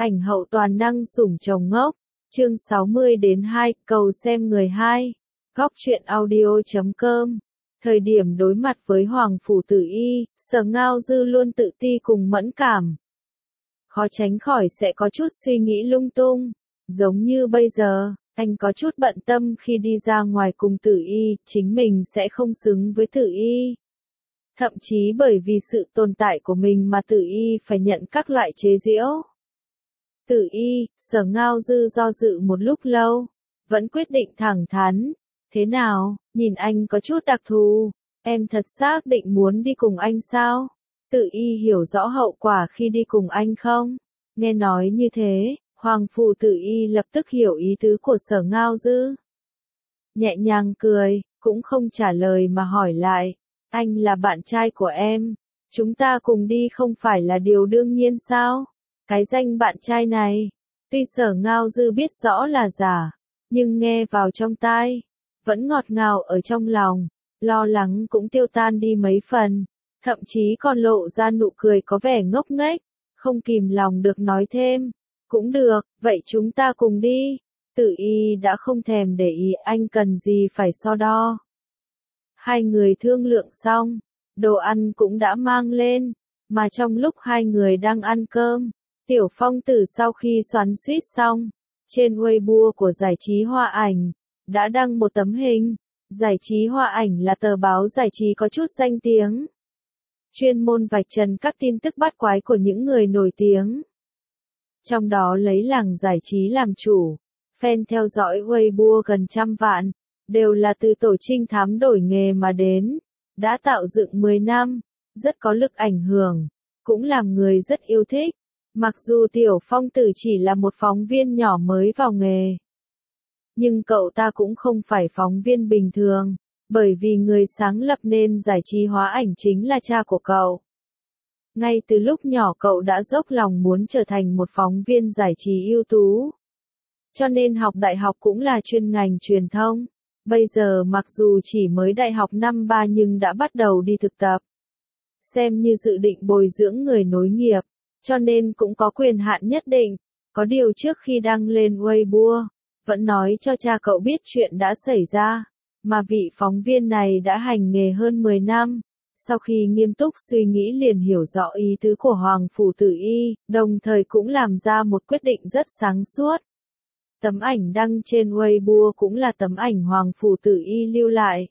Ảnh hậu toàn năng sủng chồng ngốc. Chương 60-2, cầu xem người 2. Góc truyện audio.com. Thời điểm đối mặt với Hoàng Phủ Tử Y, Sở Ngao Dư luôn tự ti cùng mẫn cảm. Khó tránh khỏi sẽ có chút suy nghĩ lung tung. Giống như bây giờ, anh có chút bận tâm khi đi ra ngoài cùng Tử Y, chính mình sẽ không xứng với Tử Y. Thậm chí bởi vì sự tồn tại của mình mà Tử Y phải nhận các loại chế giễu. Tử Y, Sở Ngao Dư do dự một lúc lâu, vẫn quyết định thẳng thắn. Thế nào, nhìn anh có chút đặc thù, em thật xác định muốn đi cùng anh sao? Tử Y hiểu rõ hậu quả khi đi cùng anh không? Nghe nói như thế, Hoàng Phủ Tử Y lập tức hiểu ý tứ của Sở Ngao Dư. Nhẹ nhàng cười, cũng không trả lời mà hỏi lại, anh là bạn trai của em, chúng ta cùng đi không phải là điều đương nhiên sao? Cái danh bạn trai này, tuy Sở Ngao Dư biết rõ là giả, nhưng nghe vào trong tai, vẫn ngọt ngào ở trong lòng, lo lắng cũng tiêu tan đi mấy phần, thậm chí còn lộ ra nụ cười có vẻ ngốc nghếch, không kìm lòng được nói thêm, cũng được, vậy chúng ta cùng đi. Tử Y đã không thèm để ý anh cần gì phải so đo. Hai người thương lượng xong, đồ ăn cũng đã mang lên, mà trong lúc hai người đang ăn cơm, Tiểu Phong Tử sau khi xoắn xuýt xong, trên Weibo của giải trí Hoa Ảnh, đã đăng một tấm hình. Giải trí Hoa Ảnh là tờ báo giải trí có chút danh tiếng, chuyên môn vạch trần các tin tức bắt quái của những người nổi tiếng. Trong đó lấy làng giải trí làm chủ, fan theo dõi Weibo gần 100 vạn, đều là từ tổ trinh thám đổi nghề mà đến, đã tạo dựng 10 năm, rất có lực ảnh hưởng, cũng làm người rất yêu thích. Mặc dù Tiểu Phong Tử chỉ là một phóng viên nhỏ mới vào nghề, nhưng cậu ta cũng không phải phóng viên bình thường, bởi vì người sáng lập nên giải trí Hoa Ảnh chính là cha của cậu. Ngay từ lúc nhỏ cậu đã dốc lòng muốn trở thành một phóng viên giải trí ưu tú. Cho nên học đại học cũng là chuyên ngành truyền thông. Bây giờ mặc dù chỉ mới đại học năm 3 nhưng đã bắt đầu đi thực tập. Xem như dự định bồi dưỡng người nối nghiệp, cho nên cũng có quyền hạn nhất định. Có điều trước khi đăng lên Weibo, vẫn nói cho cha cậu biết chuyện đã xảy ra, mà vị phóng viên này đã hành nghề hơn 10 năm. Sau khi nghiêm túc suy nghĩ liền hiểu rõ ý tứ của Hoàng Phủ Tử Y, đồng thời cũng làm ra một quyết định rất sáng suốt. Tấm ảnh đăng trên Weibo cũng là tấm ảnh Hoàng Phủ Tử Y lưu lại.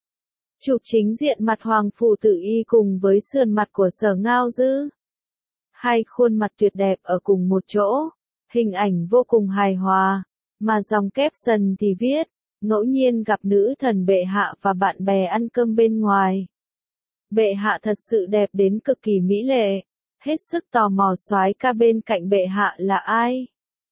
Chụp chính diện mặt Hoàng Phủ Tử Y cùng với sườn mặt của Sở Ngao Dư. Hai khuôn mặt tuyệt đẹp ở cùng một chỗ, hình ảnh vô cùng hài hòa, mà dòng caption thì viết, ngẫu nhiên gặp nữ thần bệ hạ và bạn bè ăn cơm bên ngoài. Bệ hạ thật sự đẹp đến cực kỳ mỹ lệ, hết sức tò mò soái ca bên cạnh bệ hạ là ai.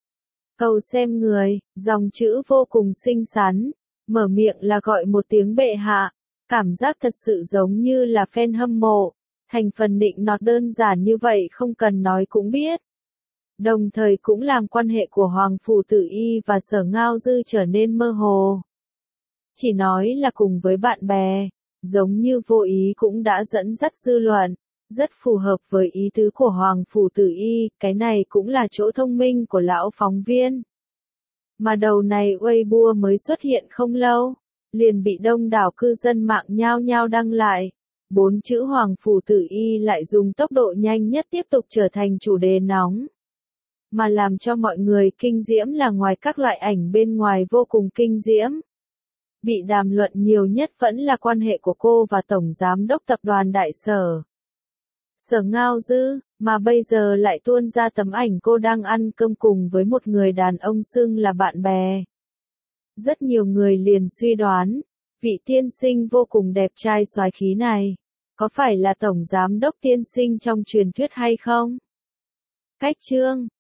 Cầu xem người, dòng chữ vô cùng xinh xắn, mở miệng là gọi một tiếng bệ hạ, cảm giác thật sự giống như là fan hâm mộ, thành phần nịnh nọt đơn giản như vậy không cần nói cũng biết. Đồng thời cũng làm quan hệ của Hoàng Phủ Tử Y và Sở Ngao Dư trở nên mơ hồ. Chỉ nói là cùng với bạn bè, giống như vô ý cũng đã dẫn dắt dư luận, rất phù hợp với ý tứ của Hoàng Phủ Tử Y, cái này cũng là chỗ thông minh của lão phóng viên. Mà đầu này Weibo mới xuất hiện không lâu, liền bị đông đảo cư dân mạng nhao nhao đăng lại. 4 chữ Hoàng Phủ Tử Y lại dùng tốc độ nhanh nhất tiếp tục trở thành chủ đề nóng. Mà làm cho mọi người kinh diễm là ngoài các loại ảnh bên ngoài vô cùng kinh diễm. Bị đàm luận nhiều nhất vẫn là quan hệ của cô và Tổng Giám đốc Tập đoàn Đại Sở. Sở Ngao Dư, mà bây giờ lại tuôn ra tấm ảnh cô đang ăn cơm cùng với một người đàn ông xưng là bạn bè. Rất nhiều người liền suy đoán, vị tiên sinh vô cùng đẹp trai soái khí này, có phải là Tổng Giám đốc tiên sinh trong truyền thuyết hay không? Cách chương